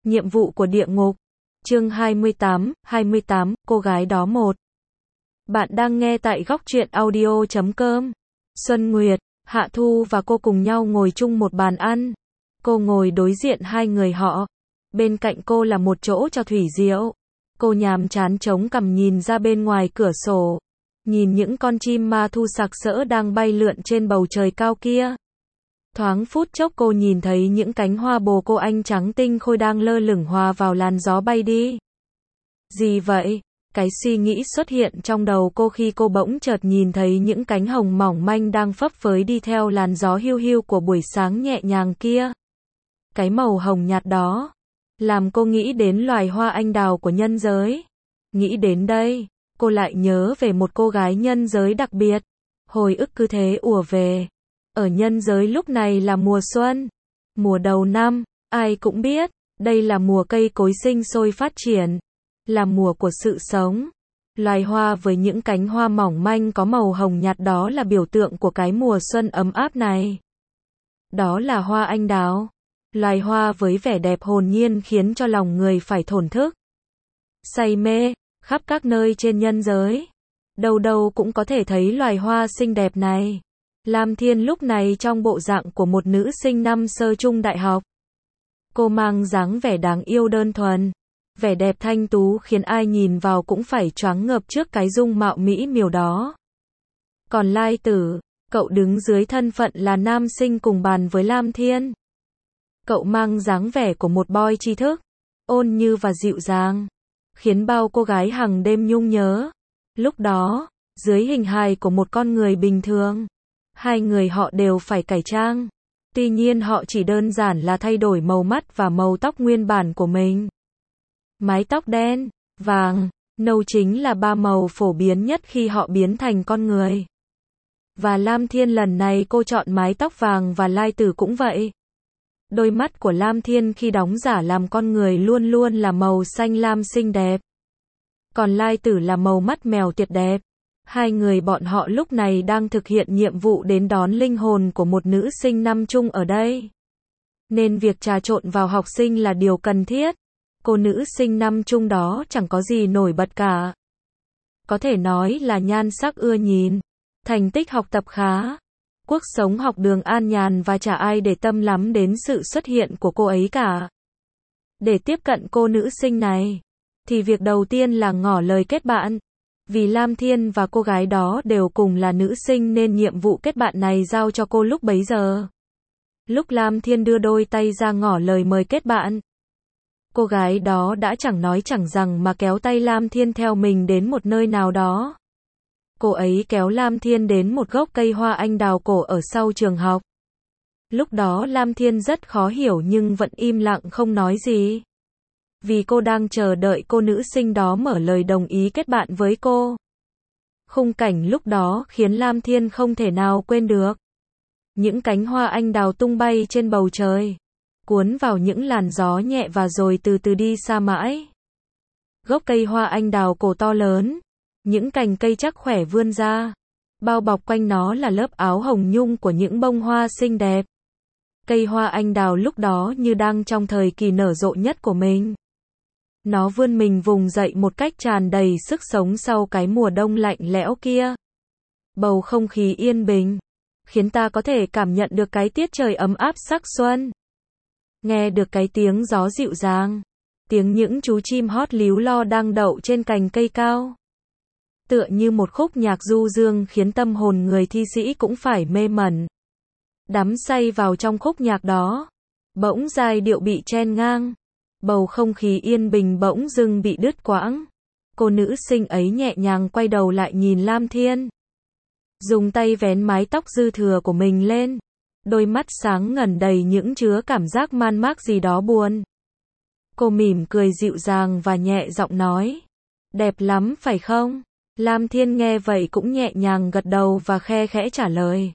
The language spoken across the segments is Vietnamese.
Nhiệm vụ của địa ngục. Chương 28, cô gái đó 1. Bạn đang nghe tại góc truyện audio.com. Xuân Nguyệt, Hạ Thu và cô cùng nhau ngồi chung một bàn ăn. Cô ngồi đối diện hai người họ. Bên cạnh cô là một chỗ cho thủy rượu. Cô nhàm chán chống cằm nhìn ra bên ngoài cửa sổ. Nhìn những con chim ma thu sặc sỡ đang bay lượn trên bầu trời cao kia. Thoáng phút chốc cô nhìn thấy những cánh hoa bồ cô anh trắng tinh khôi đang lơ lửng hòa vào làn gió bay đi. Gì vậy? Cái suy nghĩ xuất hiện trong đầu cô khi cô bỗng chợt nhìn thấy những cánh hồng mỏng manh đang phấp phới đi theo làn gió hiu hiu của buổi sáng nhẹ nhàng kia. Cái màu hồng nhạt đó làm cô nghĩ đến loài hoa anh đào của nhân giới. Nghĩ đến đây, cô lại nhớ về một cô gái nhân giới đặc biệt. Hồi ức cứ thế ùa về. Ở nhân giới lúc này là mùa xuân, mùa đầu năm, ai cũng biết, đây là mùa cây cối sinh sôi phát triển, là mùa của sự sống. Loài hoa với những cánh hoa mỏng manh có màu hồng nhạt đó là biểu tượng của cái mùa xuân ấm áp này. Đó là hoa anh đào, loài hoa với vẻ đẹp hồn nhiên khiến cho lòng người phải thổn thức. Say mê, khắp các nơi trên nhân giới, đâu đâu cũng có thể thấy loài hoa xinh đẹp này. Lam Thiên lúc này trong bộ dạng của một nữ sinh năm sơ trung đại học. Cô mang dáng vẻ đáng yêu đơn thuần, vẻ đẹp thanh tú khiến ai nhìn vào cũng phải choáng ngợp trước cái dung mạo mỹ miều đó. Còn Lai Tử, cậu đứng dưới thân phận là nam sinh cùng bàn với Lam Thiên. Cậu mang dáng vẻ của một boy tri thức, ôn như và dịu dàng, khiến bao cô gái hằng đêm nhung nhớ. Lúc đó, dưới hình hài của một con người bình thường, hai người họ đều phải cải trang. Tuy nhiên họ chỉ đơn giản là thay đổi màu mắt và màu tóc nguyên bản của mình. Mái tóc đen, vàng, nâu chính là ba màu phổ biến nhất khi họ biến thành con người. Và Lam Thiên lần này cô chọn mái tóc vàng và Lai Tử cũng vậy. Đôi mắt của Lam Thiên khi đóng giả làm con người luôn luôn là màu xanh lam xinh đẹp. Còn Lai Tử là màu mắt mèo tuyệt đẹp. Hai người bọn họ lúc này đang thực hiện nhiệm vụ đến đón linh hồn của một nữ sinh năm trung ở đây. Nên việc trà trộn vào học sinh là điều cần thiết. Cô nữ sinh năm trung đó chẳng có gì nổi bật cả. Có thể nói là nhan sắc ưa nhìn, thành tích học tập khá, cuộc sống học đường an nhàn và chả ai để tâm lắm đến sự xuất hiện của cô ấy cả. Để tiếp cận cô nữ sinh này, thì việc đầu tiên là ngỏ lời kết bạn. Vì Lam Thiên và cô gái đó đều cùng là nữ sinh nên nhiệm vụ kết bạn này giao cho cô lúc bấy giờ. Lúc Lam Thiên đưa đôi tay ra ngỏ lời mời kết bạn, cô gái đó đã chẳng nói chẳng rằng mà kéo tay Lam Thiên theo mình đến một nơi nào đó. Cô ấy kéo Lam Thiên đến một gốc cây hoa anh đào cổ ở sau trường học. Lúc đó Lam Thiên rất khó hiểu nhưng vẫn im lặng không nói gì. Vì cô đang chờ đợi cô nữ sinh đó mở lời đồng ý kết bạn với cô. Khung cảnh lúc đó khiến Lam Thiên không thể nào quên được. Những cánh hoa anh đào tung bay trên bầu trời, cuốn vào những làn gió nhẹ và rồi từ từ đi xa mãi. Gốc cây hoa anh đào cổ to lớn, những cành cây chắc khỏe vươn ra, bao bọc quanh nó là lớp áo hồng nhung của những bông hoa xinh đẹp. Cây hoa anh đào lúc đó như đang trong thời kỳ nở rộ nhất của mình. Nó vươn mình vùng dậy một cách tràn đầy sức sống sau cái mùa đông lạnh lẽo kia. Bầu không khí yên bình, khiến ta có thể cảm nhận được cái tiết trời ấm áp sắc xuân. Nghe được cái tiếng gió dịu dàng, tiếng những chú chim hót líu lo đang đậu trên cành cây cao. Tựa như một khúc nhạc du dương khiến tâm hồn người thi sĩ cũng phải mê mẩn. Đắm say vào trong khúc nhạc đó. Bỗng giai điệu bị chen ngang. Bầu không khí yên bình bỗng dưng bị đứt quãng. Cô nữ sinh ấy nhẹ nhàng quay đầu lại nhìn Lam Thiên. Dùng tay vén mái tóc dư thừa của mình lên. Đôi mắt sáng ngần đầy những chứa cảm giác man mác gì đó buồn. Cô mỉm cười dịu dàng và nhẹ giọng nói. Đẹp lắm phải không? Lam Thiên nghe vậy cũng nhẹ nhàng gật đầu và khe khẽ trả lời.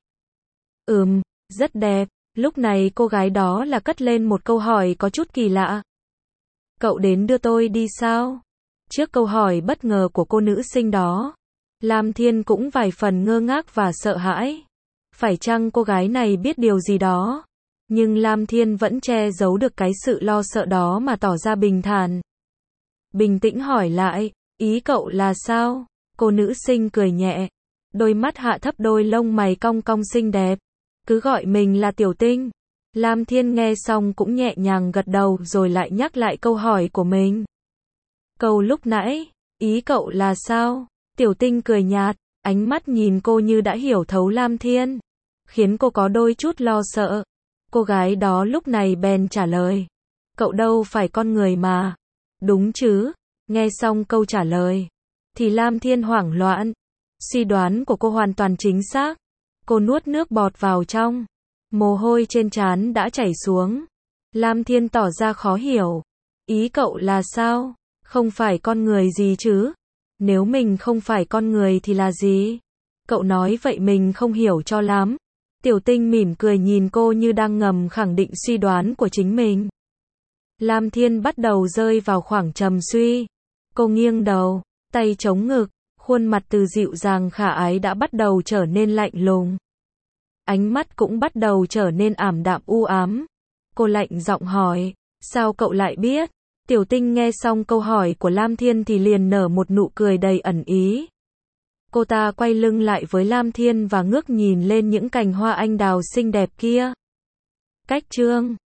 Rất đẹp. Lúc này cô gái đó là cất lên một câu hỏi có chút kỳ lạ. Cậu đến đưa tôi đi sao? Trước câu hỏi bất ngờ của cô nữ sinh đó, Lam Thiên cũng vài phần ngơ ngác và sợ hãi. Phải chăng cô gái này biết điều gì đó? Nhưng Lam Thiên vẫn che giấu được cái sự lo sợ đó mà tỏ ra bình thản. Bình tĩnh hỏi lại, ý cậu là sao? Cô nữ sinh cười nhẹ, đôi mắt hạ thấp, đôi lông mày cong cong xinh đẹp. Cứ gọi mình là Tiểu Tinh. Lam Thiên nghe xong cũng nhẹ nhàng gật đầu rồi lại nhắc lại câu hỏi của mình. Câu lúc nãy, ý cậu là sao? Tiểu Tinh cười nhạt, ánh mắt nhìn cô như đã hiểu thấu Lam Thiên, khiến cô có đôi chút lo sợ. Cô gái đó lúc này bèn trả lời, cậu đâu phải con người mà. Đúng chứ? Nghe xong câu trả lời, thì Lam Thiên hoảng loạn. Suy đoán của cô hoàn toàn chính xác. Cô nuốt nước bọt vào trong, mồ hôi trên trán đã chảy xuống. Lam Thiên tỏ ra khó hiểu. Ý cậu là sao? Không phải con người gì chứ? Nếu mình không phải con người thì là gì? Cậu nói vậy mình không hiểu cho lắm. Tiểu Tinh mỉm cười nhìn cô như đang ngầm khẳng định suy đoán của chính mình. Lam Thiên bắt đầu rơi vào khoảng trầm suy. Cô nghiêng đầu, tay chống ngực, khuôn mặt từ dịu dàng khả ái đã bắt đầu trở nên lạnh lùng. Ánh mắt cũng bắt đầu trở nên ảm đạm u ám. Cô lạnh giọng hỏi, sao cậu lại biết? Tiểu Tinh nghe xong câu hỏi của Lam Thiên thì liền nở một nụ cười đầy ẩn ý. Cô ta quay lưng lại với Lam Thiên và ngước nhìn lên những cành hoa anh đào xinh đẹp kia. Cách chương